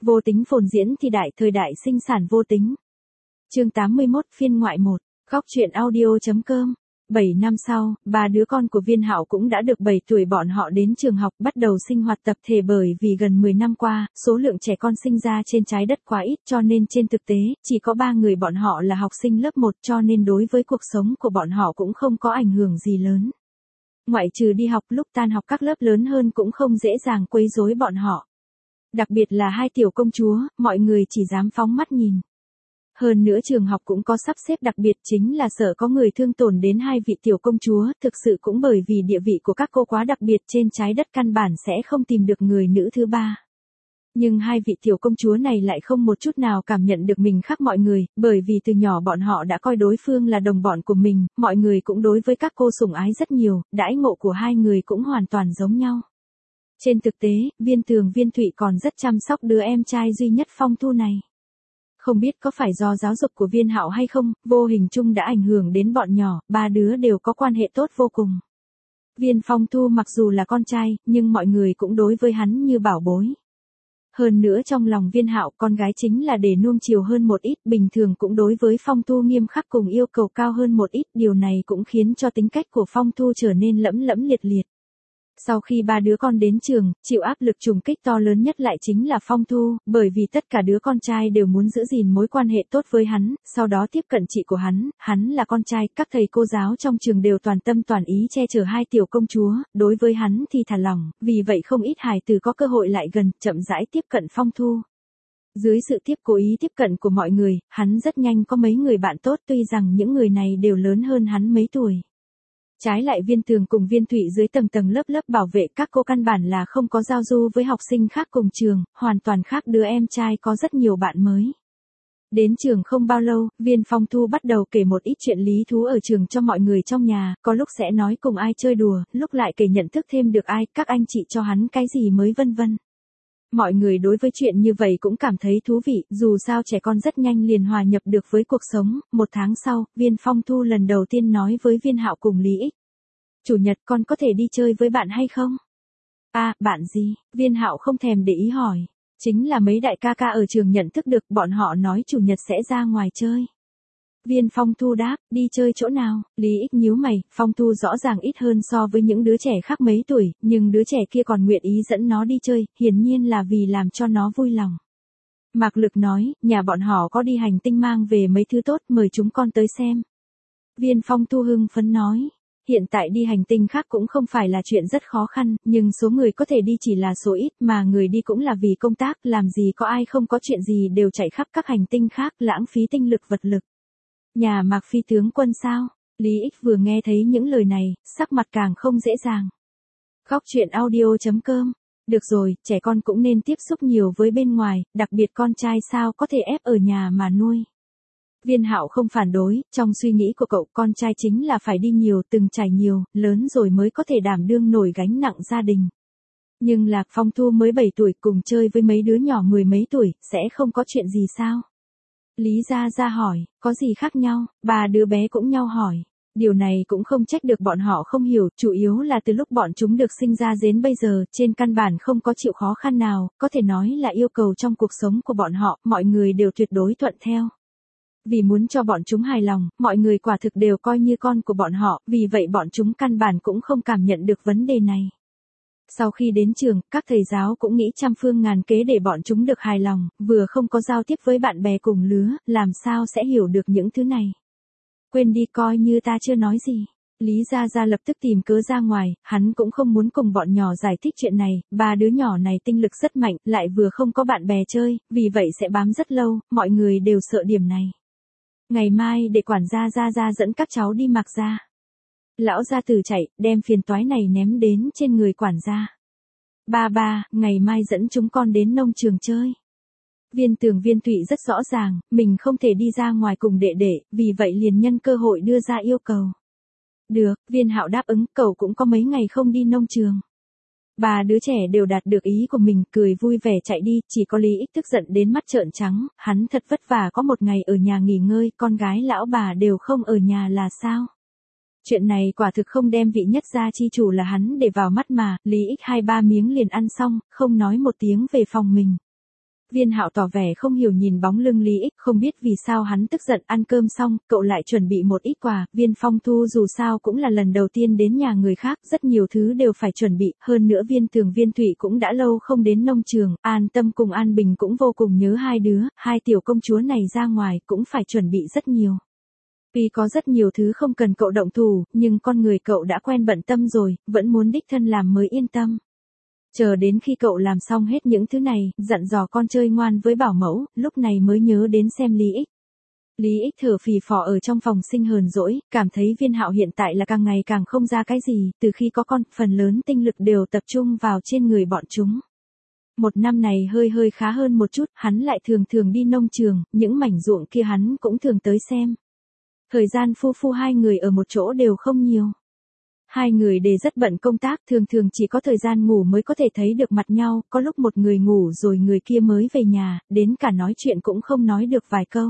Vô tính phồn diễn thì đại thời đại sinh sản vô tính. Chương 81 phiên ngoại 1, góc truyện audio.com. 7 năm sau, ba đứa con của Viên Hạo cũng đã được 7 tuổi, bọn họ đến trường học bắt đầu sinh hoạt tập thể bởi vì gần 10 năm qua, số lượng trẻ con sinh ra trên trái đất quá ít cho nên trên thực tế, chỉ có 3 người bọn họ là học sinh lớp 1 cho nên đối với cuộc sống của bọn họ cũng không có ảnh hưởng gì lớn. Ngoại trừ đi học lúc tan học các lớp lớn hơn cũng không dễ dàng quấy rối bọn họ. Đặc biệt là hai tiểu công chúa, mọi người chỉ dám phóng mắt nhìn. Hơn nữa trường học cũng có sắp xếp đặc biệt chính là sợ có người thương tổn đến hai vị tiểu công chúa, thực sự cũng bởi vì địa vị của các cô quá đặc biệt trên trái đất căn bản sẽ không tìm được người nữ thứ ba. Nhưng hai vị tiểu công chúa này lại không một chút nào cảm nhận được mình khác mọi người, bởi vì từ nhỏ bọn họ đã coi đối phương là đồng bọn của mình, mọi người cũng đối với các cô sủng ái rất nhiều, đãi ngộ của hai người cũng hoàn toàn giống nhau. Trên thực tế, Viên Tường Viên Thụy còn rất chăm sóc đứa em trai duy nhất Phong Thu này. Không biết có phải do giáo dục của Viên Hạo hay không, vô hình chung đã ảnh hưởng đến bọn nhỏ, ba đứa đều có quan hệ tốt vô cùng. Viên Phong Thu mặc dù là con trai, nhưng mọi người cũng đối với hắn như bảo bối. Hơn nữa trong lòng Viên Hạo, con gái chính là để nuông chiều hơn một ít, bình thường cũng đối với Phong Thu nghiêm khắc cùng yêu cầu cao hơn một ít, điều này cũng khiến cho tính cách của Phong Thu trở nên lẫm liệt liệt. Sau khi ba đứa con đến trường, chịu áp lực trùng kích to lớn nhất lại chính là Phong Thu, bởi vì tất cả đứa con trai đều muốn giữ gìn mối quan hệ tốt với hắn, sau đó tiếp cận chị của hắn là con trai, các thầy cô giáo trong trường đều toàn tâm toàn ý che chở hai tiểu công chúa, đối với hắn thì thả lỏng, vì vậy không ít hài tử có cơ hội lại gần, chậm rãi tiếp cận Phong Thu. Dưới sự cố ý tiếp cận của mọi người, hắn rất nhanh có mấy người bạn tốt, tuy rằng những người này đều lớn hơn hắn mấy tuổi. Trái lại Viên Tường cùng Viên Thụy dưới tầng lớp bảo vệ các cô căn bản là không có giao du với học sinh khác cùng trường, hoàn toàn khác, đứa em trai có rất nhiều bạn mới. Đến trường không bao lâu, Viên Phong Thu bắt đầu kể một ít chuyện lý thú ở trường cho mọi người trong nhà, có lúc sẽ nói cùng ai chơi đùa, lúc lại kể nhận thức thêm được ai, các anh chị cho hắn cái gì mới vân vân. Mọi người đối với chuyện như vậy cũng cảm thấy thú vị, dù sao trẻ con rất nhanh liền hòa nhập được với cuộc sống. Một tháng sau, Viên Phong Thu lần đầu tiên nói với Viên Hạo cùng Lý Ích. Chủ nhật con có thể đi chơi với bạn hay không? À, bạn gì? Viên Hạo không thèm để ý hỏi. Chính là mấy đại ca ca ở trường nhận thức được, bọn họ nói chủ nhật sẽ ra ngoài chơi. Viên Phong Thu đáp, đi chơi chỗ nào? Lý Ích nhíu mày, Phong Thu rõ ràng ít hơn so với những đứa trẻ khác mấy tuổi, nhưng đứa trẻ kia còn nguyện ý dẫn nó đi chơi, hiển nhiên là vì làm cho nó vui lòng. Mạc Lực nói, nhà bọn họ có đi hành tinh mang về mấy thứ tốt, mời chúng con tới xem. Viên Phong Thu hưng phấn nói, hiện tại đi hành tinh khác cũng không phải là chuyện rất khó khăn, nhưng số người có thể đi chỉ là số ít, mà người đi cũng là vì công tác, làm gì có ai không có chuyện gì đều chạy khắp các hành tinh khác, lãng phí tinh lực vật lực. Nhà Mạc Phi tướng quân sao? Lý Ích vừa nghe thấy những lời này, sắc mặt càng không dễ dàng. Góc truyện audio.com. Được rồi, trẻ con cũng nên tiếp xúc nhiều với bên ngoài, đặc biệt con trai sao có thể ép ở nhà mà nuôi. Viên Hạo không phản đối, trong suy nghĩ của cậu con trai chính là phải đi nhiều, từng trải nhiều, lớn rồi mới có thể đảm đương nổi gánh nặng gia đình. Nhưng Lạc Phong Thu mới 7 tuổi cùng chơi với mấy đứa nhỏ 10 mấy tuổi, sẽ không có chuyện gì sao? Lý Gia Gia hỏi, có gì khác nhau? Ba đứa bé cũng nhau hỏi. Điều này cũng không trách được bọn họ không hiểu, chủ yếu là từ lúc bọn chúng được sinh ra đến bây giờ, trên căn bản không có chịu khó khăn nào, có thể nói là yêu cầu trong cuộc sống của bọn họ, mọi người đều tuyệt đối thuận theo. Vì muốn cho bọn chúng hài lòng, mọi người quả thực đều coi như con của bọn họ, vì vậy bọn chúng căn bản cũng không cảm nhận được vấn đề này. Sau khi đến trường, các thầy giáo cũng nghĩ trăm phương ngàn kế để bọn chúng được hài lòng, vừa không có giao tiếp với bạn bè cùng lứa, làm sao sẽ hiểu được những thứ này. Quên đi, coi như ta chưa nói gì. Lý Gia Gia lập tức tìm cớ ra ngoài, hắn cũng không muốn cùng bọn nhỏ giải thích chuyện này, ba đứa nhỏ này tinh lực rất mạnh, lại vừa không có bạn bè chơi, vì vậy sẽ bám rất lâu, mọi người đều sợ điểm này. Ngày mai để quản gia Gia Gia dẫn các cháu đi Mạc gia. Lão gia tử chạy, đem phiền toái này ném đến trên người quản gia. Ba, ngày mai dẫn chúng con đến nông trường chơi. Viên Tường Viên Thụy rất rõ ràng, mình không thể đi ra ngoài cùng đệ đệ, vì vậy liền nhân cơ hội đưa ra yêu cầu. Được, Viên Hạo đáp ứng, cậu cũng có mấy ngày không đi nông trường. Ba đứa trẻ đều đạt được ý của mình, cười vui vẻ chạy đi, chỉ có Lý Ích tức giận đến mắt trợn trắng, hắn thật vất vả có một ngày ở nhà nghỉ ngơi, con gái lão bà đều không ở nhà là sao? Chuyện này quả thực không đem vị nhất gia chi chủ là hắn để vào mắt mà, Lý Ích 2-3 miếng liền ăn xong, không nói một tiếng về phòng mình. Viên Hạo tỏ vẻ không hiểu nhìn bóng lưng Lý Ích, không biết vì sao hắn tức giận. Ăn cơm xong, cậu lại chuẩn bị một ít quà. Viên Phong Thu dù sao cũng là lần đầu tiên đến nhà người khác, rất nhiều thứ đều phải chuẩn bị. Hơn nữa Viên Tường Viên Thụy cũng đã lâu không đến nông trường. An Tâm cùng An Bình cũng vô cùng nhớ hai đứa. Hai tiểu công chúa này ra ngoài cũng phải chuẩn bị rất nhiều. Vì có rất nhiều thứ không cần cậu động thủ, nhưng con người cậu đã quen bận tâm rồi, vẫn muốn đích thân làm mới yên tâm. Chờ đến khi cậu làm xong hết những thứ này, dặn dò con chơi ngoan với bảo mẫu, lúc này mới nhớ đến xem Lý Ích. Lý Ích thở phì phò ở trong phòng sinh hờn dỗi, cảm thấy Viên Hạo hiện tại là càng ngày càng không ra cái gì, từ khi có con, phần lớn tinh lực đều tập trung vào trên người bọn chúng. Một năm này hơi khá hơn một chút, hắn lại thường thường đi nông trường, những mảnh ruộng kia hắn cũng thường tới xem. Thời gian phu hai người ở một chỗ đều không nhiều. Hai người đều rất bận công tác, thường thường chỉ có thời gian ngủ mới có thể thấy được mặt nhau, có lúc một người ngủ rồi người kia mới về nhà, đến cả nói chuyện cũng không nói được vài câu.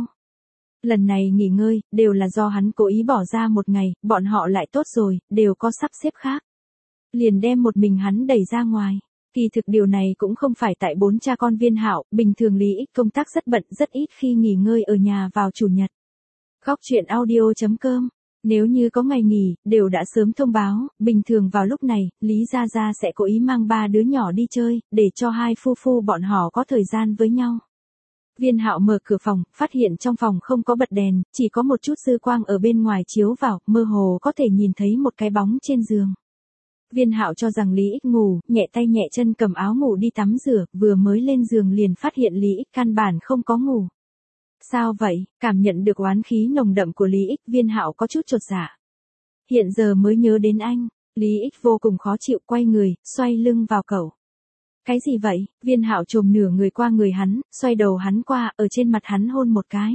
Lần này nghỉ ngơi, đều là do hắn cố ý bỏ ra một ngày, bọn họ lại tốt rồi, đều có sắp xếp khác. Liền đem một mình hắn đẩy ra ngoài. Kỳ thực điều này cũng không phải tại bốn cha con Viên Hạo, bình thường Lý Ích công tác rất bận, rất ít khi nghỉ ngơi ở nhà vào chủ nhật. Góc truyện audio.com. Nếu như có ngày nghỉ, đều đã sớm thông báo, bình thường vào lúc này, Lý Gia Gia sẽ cố ý mang ba đứa nhỏ đi chơi, để cho hai phu bọn họ có thời gian với nhau. Viên Hạo mở cửa phòng, phát hiện trong phòng không có bật đèn, chỉ có một chút dư quang ở bên ngoài chiếu vào, mơ hồ có thể nhìn thấy một cái bóng trên giường. Viên Hạo cho rằng Lý Ích ngủ, nhẹ tay nhẹ chân cầm áo ngủ đi tắm rửa, vừa mới lên giường liền phát hiện Lý Ích căn bản không có ngủ. Sao vậy? Cảm nhận được oán khí nồng đậm của Lý Ích, Viên Hạo có chút chột dạ. Hiện giờ mới nhớ đến anh, Lý Ích vô cùng khó chịu, quay người, xoay lưng vào cậu. Cái gì vậy? Viên Hạo chồm nửa người qua người hắn, xoay đầu hắn qua, ở trên mặt hắn hôn một cái.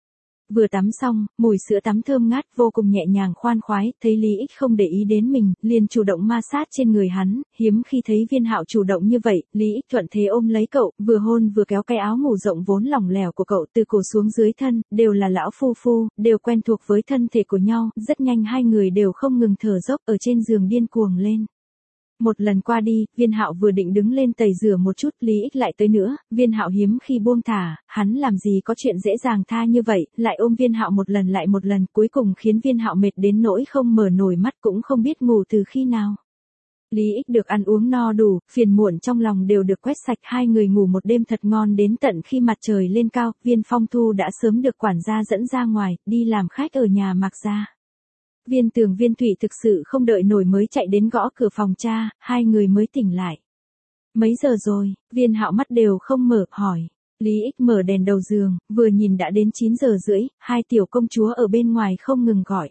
Vừa tắm xong, mùi sữa tắm thơm ngát vô cùng nhẹ nhàng khoan khoái, thấy Lý Ích không để ý đến mình, liền chủ động ma sát trên người hắn, hiếm khi thấy Viên Hạo chủ động như vậy, Lý Ích thuận thế ôm lấy cậu, vừa hôn vừa kéo cái áo ngủ rộng vốn lỏng lẻo của cậu từ cổ xuống dưới thân, đều là lão phu, đều quen thuộc với thân thể của nhau, rất nhanh hai người đều không ngừng thở dốc ở trên giường điên cuồng lên. Một lần qua đi, Viên Hạo vừa định đứng lên tẩy rửa một chút, Lý Ích lại tới nữa, Viên Hạo hiếm khi buông thả, hắn làm gì có chuyện dễ dàng tha như vậy, lại ôm Viên Hạo một lần lại một lần, cuối cùng khiến Viên Hạo mệt đến nỗi không mở nổi mắt cũng không biết ngủ từ khi nào. Lý Ích được ăn uống no đủ, phiền muộn trong lòng đều được quét sạch, hai người ngủ một đêm thật ngon đến tận khi mặt trời lên cao, Viên Phong Thu đã sớm được quản gia dẫn ra ngoài, đi làm khách ở nhà Mạc gia. Viên Tường Viên Thụy thực sự không đợi nổi mới chạy đến gõ cửa phòng cha, hai người mới tỉnh lại. Mấy giờ rồi? Viên Hạo mắt đều không mở, hỏi. Lý Ích mở đèn đầu giường, vừa nhìn đã đến 9 giờ rưỡi, hai tiểu công chúa ở bên ngoài không ngừng gọi.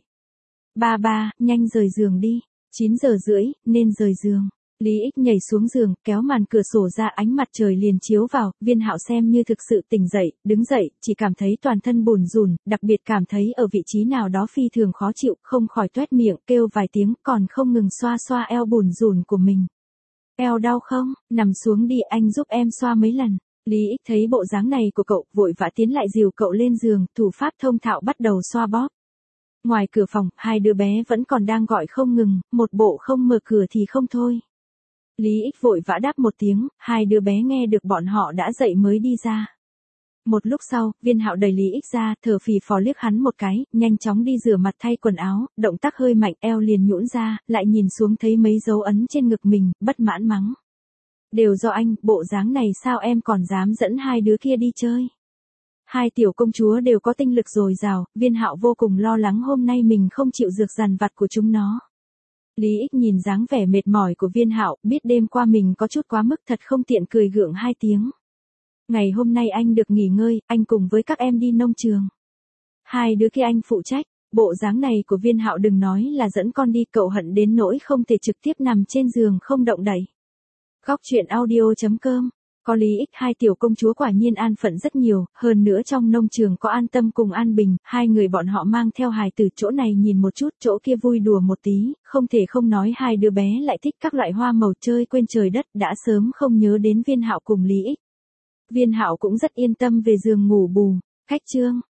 Ba, nhanh rời giường đi. 9 giờ rưỡi, nên rời giường. Lý Ích nhảy xuống giường, kéo màn cửa sổ ra, ánh mặt trời liền chiếu vào, Viên Hạo xem như thực sự tỉnh dậy, đứng dậy, chỉ cảm thấy toàn thân bùn rùn, đặc biệt cảm thấy ở vị trí nào đó phi thường khó chịu, không khỏi toét miệng, kêu vài tiếng, còn không ngừng xoa xoa eo bùn rùn của mình. Eo đau không? Nằm xuống đi, anh giúp em xoa mấy lần. Lý Ích thấy bộ dáng này của cậu, vội vã tiến lại dìu cậu lên giường, thủ pháp thông thạo bắt đầu xoa bóp. Ngoài cửa phòng, hai đứa bé vẫn còn đang gọi không ngừng, một bộ không mở cửa thì không thôi. Lý Ích vội vã đáp một tiếng, hai đứa bé nghe được bọn họ đã dậy mới đi ra. Một lúc sau, Viên Hạo đẩy Lý Ích ra, thở phì phò liếc hắn một cái, nhanh chóng đi rửa mặt thay quần áo, động tác hơi mạnh, eo liền nhũn ra, lại nhìn xuống thấy mấy dấu ấn trên ngực mình, bất mãn mắng. Đều do anh, bộ dáng này sao em còn dám dẫn hai đứa kia đi chơi. Hai tiểu công chúa đều có tinh lực dồi dào, Viên Hạo vô cùng lo lắng hôm nay mình không chịu dược dằn vặt của chúng nó. Lý Ích nhìn dáng vẻ mệt mỏi của Viên Hạo, biết đêm qua mình có chút quá mức thật không tiện, cười gượng hai tiếng. Ngày hôm nay anh được nghỉ ngơi, anh cùng với các em đi nông trường. Hai đứa kia anh phụ trách, bộ dáng này của Viên Hạo đừng nói là dẫn con đi, cậu hận đến nỗi không thể trực tiếp nằm trên giường không động đậy. Góc truyện audio.com. Có Lý Ích hai tiểu công chúa quả nhiên an phận rất nhiều, hơn nữa trong nông trường có An Tâm cùng An Bình, hai người bọn họ mang theo hài từ chỗ này nhìn một chút, chỗ kia vui đùa một tí, không thể không nói hai đứa bé lại thích các loại hoa màu chơi quên trời đất, đã sớm không nhớ đến Viên Hạo cùng Lý Ích. Viên Hạo cũng rất yên tâm về giường ngủ bù. Cách chương